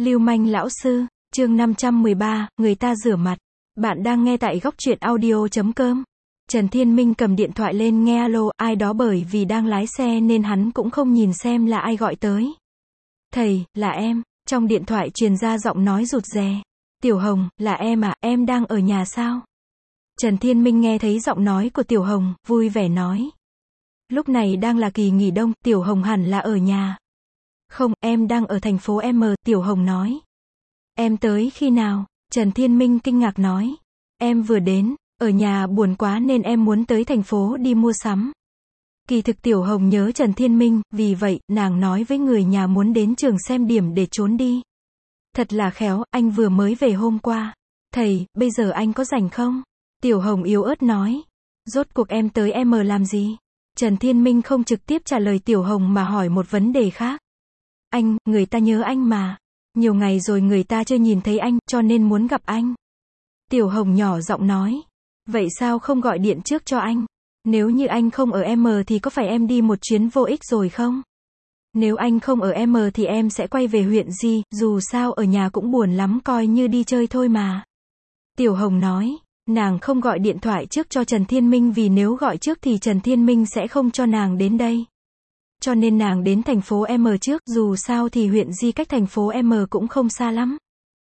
Lưu manh lão sư, chương 513, người ta rửa mặt. Bạn đang nghe tại góc truyện audio.com. Trần Thiên Minh cầm điện thoại lên nghe alo, ai đó, bởi vì đang lái xe nên hắn cũng không nhìn xem là ai gọi tới. Thầy, là em. Trong điện thoại truyền ra giọng nói rụt rè. Tiểu Hồng, là em à, em đang ở nhà sao? Trần Thiên Minh nghe thấy giọng nói của Tiểu Hồng, vui vẻ nói. Lúc này đang là kỳ nghỉ đông, Tiểu Hồng hẳn là ở nhà. Không, em đang ở thành phố M, Tiểu Hồng nói. Em tới khi nào? Trần Thiên Minh kinh ngạc nói. Em vừa đến, ở nhà buồn quá nên em muốn tới thành phố đi mua sắm. Kỳ thực Tiểu Hồng nhớ Trần Thiên Minh, vì vậy, nàng nói với người nhà muốn đến trường xem điểm để trốn đi. Thật là khéo, anh vừa mới về hôm qua. Thầy, bây giờ anh có rảnh không? Tiểu Hồng yếu ớt nói. Rốt cuộc em tới M làm gì? Trần Thiên Minh không trực tiếp trả lời Tiểu Hồng mà hỏi một vấn đề khác. Anh, người ta nhớ anh mà. Nhiều ngày rồi người ta chưa nhìn thấy anh, cho nên muốn gặp anh. Tiểu Hồng nhỏ giọng nói. Vậy sao không gọi điện trước cho anh? Nếu như anh không ở M thì có phải em đi một chuyến vô ích rồi không? Nếu anh không ở M thì em sẽ quay về huyện Di, dù sao ở nhà cũng buồn lắm, coi như đi chơi thôi mà. Tiểu Hồng nói. Nàng không gọi điện thoại trước cho Trần Thiên Minh vì nếu gọi trước thì Trần Thiên Minh sẽ không cho nàng đến đây. Cho nên nàng đến thành phố M trước, dù sao thì huyện Di cách thành phố M cũng không xa lắm.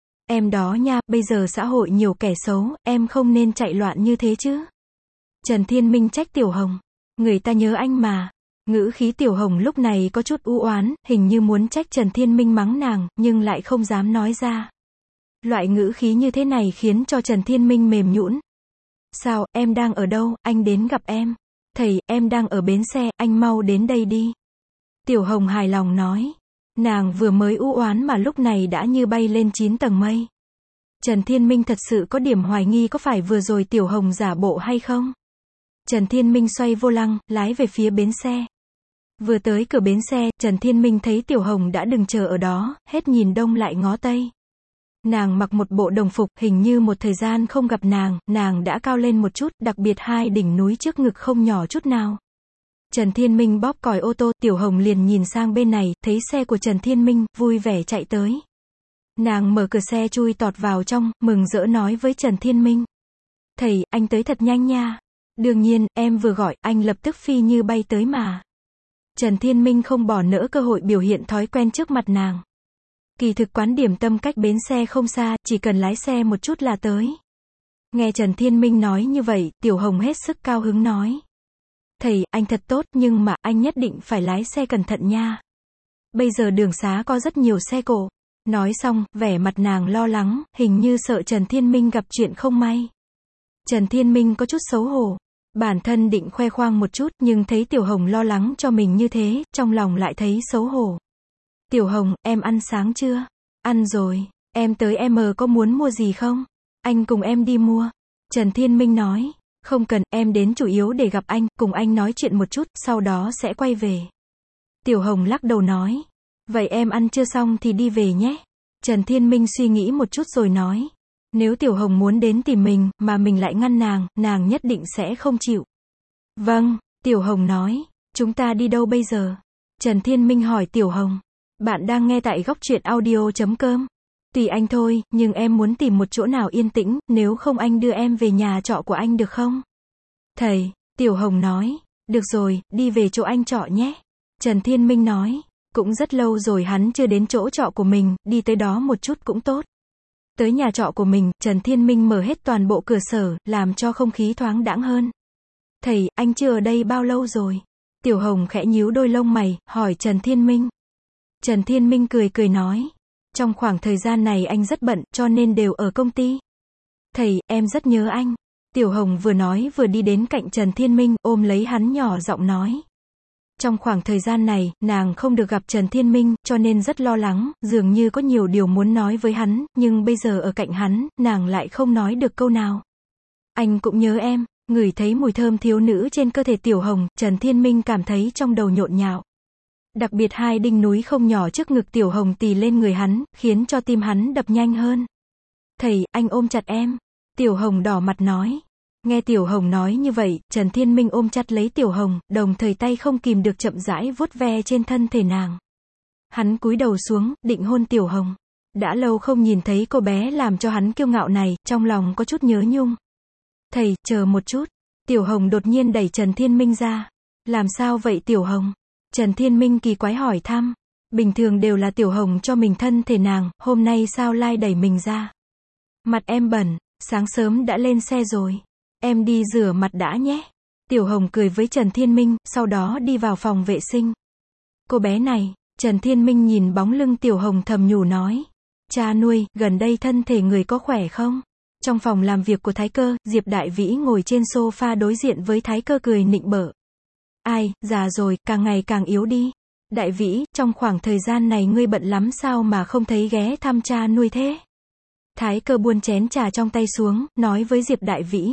Em đó nha, bây giờ xã hội nhiều kẻ xấu, em không nên chạy loạn như thế chứ. Trần Thiên Minh trách Tiểu Hồng. Người ta nhớ anh mà. Ngữ khí Tiểu Hồng lúc này có chút u oán, hình như muốn trách Trần Thiên Minh mắng nàng, nhưng lại không dám nói ra. Loại ngữ khí như thế này khiến cho Trần Thiên Minh mềm nhũn. Sao, em đang ở đâu, anh đến gặp em. Thầy, em đang ở bến xe, anh mau đến đây đi. Tiểu Hồng hài lòng nói. Nàng vừa mới u oán mà lúc này đã như bay lên 9 tầng mây. Trần Thiên Minh thật sự có điểm hoài nghi có phải vừa rồi Tiểu Hồng giả bộ hay không. Trần Thiên Minh xoay vô lăng, lái về phía bến xe. Vừa tới cửa bến xe, Trần Thiên Minh thấy Tiểu Hồng đã đừng chờ ở đó, hết nhìn đông lại ngó tây. Nàng mặc một bộ đồng phục, hình như một thời gian không gặp nàng đã cao lên một chút, đặc biệt hai đỉnh núi trước ngực không nhỏ chút nào. Trần Thiên Minh bóp còi ô tô, Tiểu Hồng liền nhìn sang bên này, thấy xe của Trần Thiên Minh, vui vẻ chạy tới. Nàng mở cửa xe chui tọt vào trong, mừng rỡ nói với Trần Thiên Minh. Thầy, anh tới thật nhanh nha. Đương nhiên, em vừa gọi, anh lập tức phi như bay tới mà. Trần Thiên Minh không bỏ nỡ cơ hội biểu hiện thói quen trước mặt nàng. Kỳ thực quán điểm tâm cách bến xe không xa, chỉ cần lái xe một chút là tới. Nghe Trần Thiên Minh nói như vậy, Tiểu Hồng hết sức cao hứng nói. Thầy, anh thật tốt, nhưng mà, anh nhất định phải lái xe cẩn thận nha. Bây giờ đường xá có rất nhiều xe cộ. Nói xong, vẻ mặt nàng lo lắng, hình như sợ Trần Thiên Minh gặp chuyện không may. Trần Thiên Minh có chút xấu hổ. Bản thân định khoe khoang một chút, nhưng thấy Tiểu Hồng lo lắng cho mình như thế, trong lòng lại thấy xấu hổ. Tiểu Hồng, em ăn sáng chưa? Ăn rồi. Em tới M có muốn mua gì không? Anh cùng em đi mua. Trần Thiên Minh nói. Không cần, em đến chủ yếu để gặp anh, cùng anh nói chuyện một chút, sau đó sẽ quay về. Tiểu Hồng lắc đầu nói. Vậy em ăn chưa xong thì đi về nhé. Trần Thiên Minh suy nghĩ một chút rồi nói. Nếu Tiểu Hồng muốn đến tìm mình, mà mình lại ngăn nàng nhất định sẽ không chịu. Vâng, Tiểu Hồng nói. Chúng ta đi đâu bây giờ? Trần Thiên Minh hỏi Tiểu Hồng. Bạn đang nghe tại góc truyện audio.com. Tùy anh thôi, nhưng em muốn tìm một chỗ nào yên tĩnh, nếu không anh đưa em về nhà trọ của anh được không? Thầy, Tiểu Hồng nói. Được rồi, đi về chỗ anh trọ nhé. Trần Thiên Minh nói. Cũng rất lâu rồi hắn chưa đến chỗ trọ của mình, đi tới đó một chút cũng tốt. Tới nhà trọ của mình, Trần Thiên Minh mở hết toàn bộ cửa sổ, làm cho không khí thoáng đãng hơn. Thầy, anh chưa ở đây bao lâu rồi? Tiểu Hồng khẽ nhíu đôi lông mày, hỏi Trần Thiên Minh. Trần Thiên Minh cười nói. Trong khoảng thời gian này anh rất bận, cho nên đều ở công ty. Thầy, em rất nhớ anh. Tiểu Hồng vừa nói vừa đi đến cạnh Trần Thiên Minh, ôm lấy hắn nhỏ giọng nói. Trong khoảng thời gian này, nàng không được gặp Trần Thiên Minh, cho nên rất lo lắng, dường như có nhiều điều muốn nói với hắn, nhưng bây giờ ở cạnh hắn, nàng lại không nói được câu nào. Anh cũng nhớ em. Ngửi thấy mùi thơm thiếu nữ trên cơ thể Tiểu Hồng, Trần Thiên Minh cảm thấy trong đầu nhộn nhạo. Đặc biệt hai đỉnh núi không nhỏ trước ngực Tiểu Hồng tì lên người hắn, khiến cho tim hắn đập nhanh hơn. Thầy, anh ôm chặt em. Tiểu Hồng đỏ mặt nói. Nghe Tiểu Hồng nói như vậy, Trần Thiên Minh ôm chặt lấy Tiểu Hồng, đồng thời tay không kìm được chậm rãi vuốt ve trên thân thể nàng. Hắn cúi đầu xuống, định hôn Tiểu Hồng. Đã lâu không nhìn thấy cô bé làm cho hắn kiêu ngạo này, trong lòng có chút nhớ nhung. Thầy, chờ một chút. Tiểu Hồng đột nhiên đẩy Trần Thiên Minh ra. Làm sao vậy Tiểu Hồng? Trần Thiên Minh kỳ quái hỏi thăm. Bình thường đều là Tiểu Hồng cho mình thân thể nàng, hôm nay sao lai đẩy mình ra? Mặt em bẩn, sáng sớm đã lên xe rồi. Em đi rửa mặt đã nhé. Tiểu Hồng cười với Trần Thiên Minh, sau đó đi vào phòng vệ sinh. Cô bé này, Trần Thiên Minh nhìn bóng lưng Tiểu Hồng thầm nhủ nói. Cha nuôi, gần đây thân thể người có khỏe không? Trong phòng làm việc của Thái Cơ, Diệp Đại Vĩ ngồi trên sofa đối diện với Thái Cơ cười nịnh bợ. Ai, già rồi, càng ngày càng yếu đi. Đại Vĩ, trong khoảng thời gian này ngươi bận lắm sao mà không thấy ghé thăm cha nuôi thế? Thái Cơ buông chén trà trong tay xuống, nói với Diệp Đại Vĩ.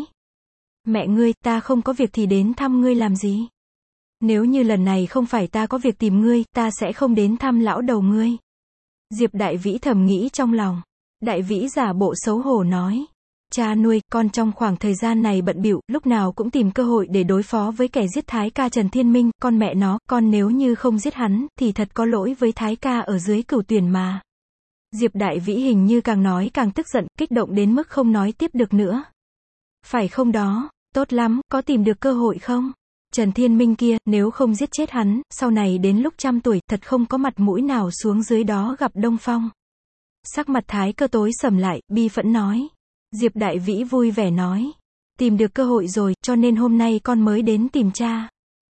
Mẹ ngươi, ta không có việc thì đến thăm ngươi làm gì? Nếu như lần này không phải ta có việc tìm ngươi, ta sẽ không đến thăm lão đầu ngươi. Diệp Đại Vĩ thầm nghĩ trong lòng. Đại Vĩ giả bộ xấu hổ nói. Cha nuôi, con trong khoảng thời gian này bận bịu, lúc nào cũng tìm cơ hội để đối phó với kẻ giết Thái ca Trần Thiên Minh, con mẹ nó, con nếu như không giết hắn, thì thật có lỗi với Thái ca ở dưới Cửu Tuyển mà. Diệp Đại Vĩ hình như càng nói càng tức giận, kích động đến mức không nói tiếp được nữa. Phải không đó, tốt lắm, có tìm được cơ hội không? Trần Thiên Minh kia, nếu không giết chết hắn, sau này đến lúc 100 tuổi, thật không có mặt mũi nào xuống dưới đó gặp Đông Phong. Sắc mặt Thái Cơ tối sầm lại, bi phẫn nói. Diệp Đại Vĩ vui vẻ nói. Tìm được cơ hội rồi, cho nên hôm nay con mới đến tìm cha.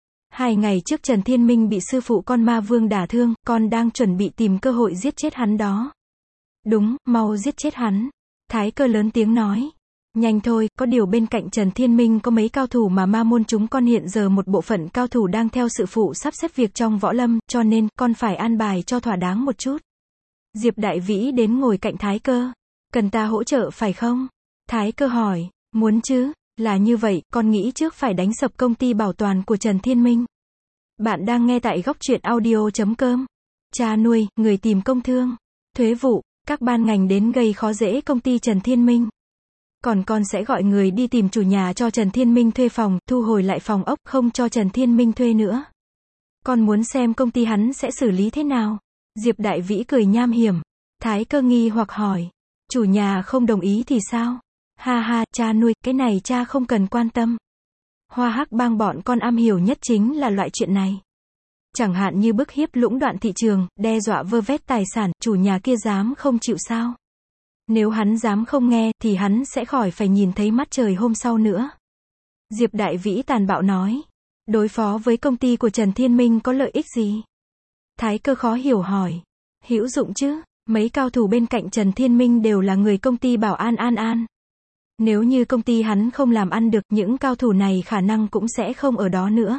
2 ngày trước Trần Thiên Minh bị sư phụ con Ma Vương đả thương, con đang chuẩn bị tìm cơ hội giết chết hắn đó. Đúng, mau giết chết hắn. Thái Cơ lớn tiếng nói. Nhanh thôi, có điều bên cạnh Trần Thiên Minh có mấy cao thủ mà ma môn chúng con hiện giờ một bộ phận cao thủ đang theo sự phụ sắp xếp việc trong võ lâm, cho nên, con phải an bài cho thỏa đáng một chút. Diệp Đại Vĩ đến ngồi cạnh Thái Cơ. Cần ta hỗ trợ phải không? Thái Cơ hỏi. Muốn chứ, là như vậy, con nghĩ trước phải đánh sập công ty bảo toàn của Trần Thiên Minh. Bạn đang nghe tại góc truyện audio.com. Cha nuôi, người tìm công thương, thuế vụ, các ban ngành đến gây khó dễ công ty Trần Thiên Minh. Còn con sẽ gọi người đi tìm chủ nhà cho Trần Thiên Minh thuê phòng, thu hồi lại phòng ốc, không cho Trần Thiên Minh thuê nữa. Con muốn xem công ty hắn sẽ xử lý thế nào? Diệp Đại Vĩ cười nham hiểm. Thái Cơ nghi hoặc hỏi. Chủ nhà không đồng ý thì sao? Ha ha, cha nuôi, cái này cha không cần quan tâm. Hoa Hắc Bang bọn con am hiểu nhất chính là loại chuyện này. Chẳng hạn như bức hiếp lũng đoạn thị trường, đe dọa vơ vét tài sản, chủ nhà kia dám không chịu sao? Nếu hắn dám không nghe, thì hắn sẽ khỏi phải nhìn thấy mắt trời hôm sau nữa. Diệp Đại Vĩ tàn bạo nói. Đối phó với công ty của Trần Thiên Minh có lợi ích gì? Thái Cơ khó hiểu hỏi. Hữu dụng chứ, mấy cao thủ bên cạnh Trần Thiên Minh đều là người công ty Bảo An. Nếu như công ty hắn không làm ăn được, những cao thủ này khả năng cũng sẽ không ở đó nữa.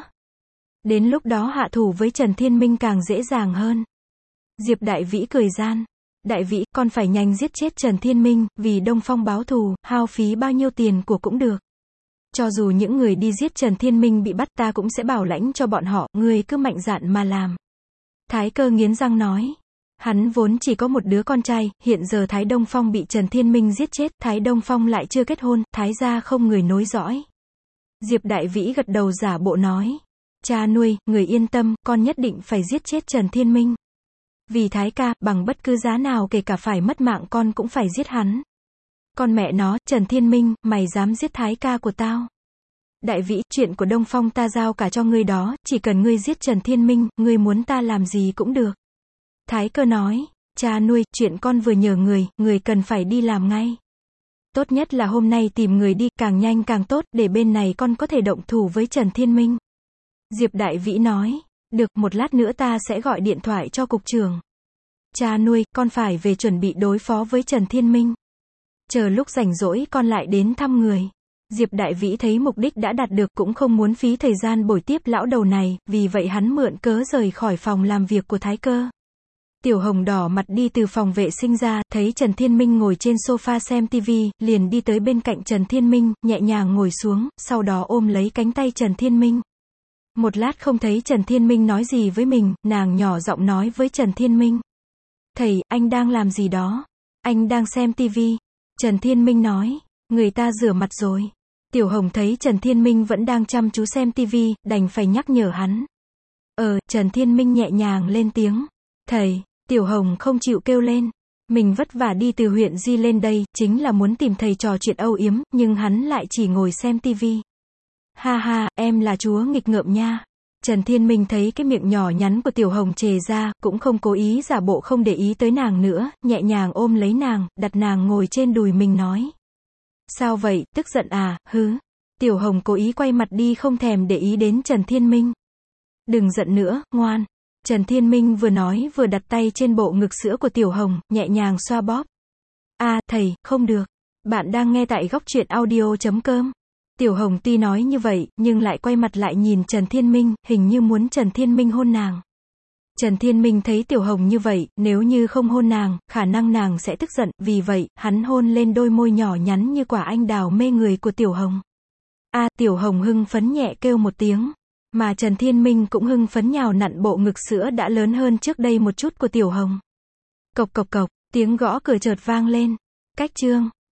Đến lúc đó hạ thủ với Trần Thiên Minh càng dễ dàng hơn. Diệp Đại Vĩ cười gian. Đại Vĩ, con phải nhanh giết chết Trần Thiên Minh, vì Đông Phong báo thù, hao phí bao nhiêu tiền của cũng được. Cho dù những người đi giết Trần Thiên Minh bị bắt, ta cũng sẽ bảo lãnh cho bọn họ, ngươi cứ mạnh dạn mà làm. Thái Cơ nghiến răng nói. Hắn vốn chỉ có một đứa con trai, hiện giờ Thái Đông Phong bị Trần Thiên Minh giết chết, Thái Đông Phong lại chưa kết hôn, Thái gia không người nối dõi. Diệp Đại Vĩ gật đầu giả bộ nói. Cha nuôi, người yên tâm, con nhất định phải giết chết Trần Thiên Minh. Vì Thái ca, bằng bất cứ giá nào kể cả phải mất mạng con cũng phải giết hắn. Con mẹ nó, Trần Thiên Minh, mày dám giết Thái ca của tao. Đại Vĩ, chuyện của Đông Phong ta giao cả cho ngươi đó, chỉ cần ngươi giết Trần Thiên Minh, ngươi muốn ta làm gì cũng được. Thái Cơ nói. Cha nuôi, chuyện con vừa nhờ người cần phải đi làm ngay. Tốt nhất là hôm nay tìm người đi, càng nhanh càng tốt, để bên này con có thể động thủ với Trần Thiên Minh. Diệp Đại Vĩ nói. Được, một lát nữa ta sẽ gọi điện thoại cho cục trưởng. Cha nuôi, con phải về chuẩn bị đối phó với Trần Thiên Minh. Chờ lúc rảnh rỗi con lại đến thăm người. Diệp Đại Vĩ thấy mục đích đã đạt được, cũng không muốn phí thời gian bồi tiếp lão đầu này, vì vậy hắn mượn cớ rời khỏi phòng làm việc của Thái Cơ. Tiểu Hồng đỏ mặt đi từ phòng vệ sinh ra, thấy Trần Thiên Minh ngồi trên sofa xem TV, liền đi tới bên cạnh Trần Thiên Minh, nhẹ nhàng ngồi xuống, sau đó ôm lấy cánh tay Trần Thiên Minh. Một lát không thấy Trần Thiên Minh nói gì với mình, nàng nhỏ giọng nói với Trần Thiên Minh. Thầy, anh đang làm gì đó? Anh đang xem TV. Trần Thiên Minh nói. Người ta rửa mặt rồi. Tiểu Hồng thấy Trần Thiên Minh vẫn đang chăm chú xem TV, đành phải nhắc nhở hắn. Trần Thiên Minh nhẹ nhàng lên tiếng. Thầy. Tiểu Hồng không chịu kêu lên. Mình vất vả đi từ huyện Di lên đây, chính là muốn tìm thầy trò chuyện âu yếm, nhưng hắn lại chỉ ngồi xem tivi. Ha ha, em là chúa nghịch ngợm nha. Trần Thiên Minh thấy cái miệng nhỏ nhắn của Tiểu Hồng trề ra, cũng không cố ý giả bộ không để ý tới nàng nữa, nhẹ nhàng ôm lấy nàng, đặt nàng ngồi trên đùi mình nói. Sao vậy, tức giận à, hứ. Tiểu Hồng cố ý quay mặt đi không thèm để ý đến Trần Thiên Minh. Đừng giận nữa, ngoan. Trần Thiên Minh vừa nói vừa đặt tay trên bộ ngực sữa của Tiểu Hồng, nhẹ nhàng xoa bóp. Thầy, không được. Bạn đang nghe tại góc truyện audio.com. Tiểu Hồng tuy nói như vậy, nhưng lại quay mặt lại nhìn Trần Thiên Minh, hình như muốn Trần Thiên Minh hôn nàng. Trần Thiên Minh thấy Tiểu Hồng như vậy, nếu như không hôn nàng, khả năng nàng sẽ tức giận, vì vậy, hắn hôn lên đôi môi nhỏ nhắn như quả anh đào mê người của Tiểu Hồng. Tiểu Hồng hưng phấn nhẹ kêu một tiếng. Mà Trần Thiên Minh cũng hưng phấn nhào nặn bộ ngực sữa đã lớn hơn trước đây một chút của Tiểu Hồng. Cộc cộc cộc, tiếng gõ cửa chợt vang lên. Cách chương.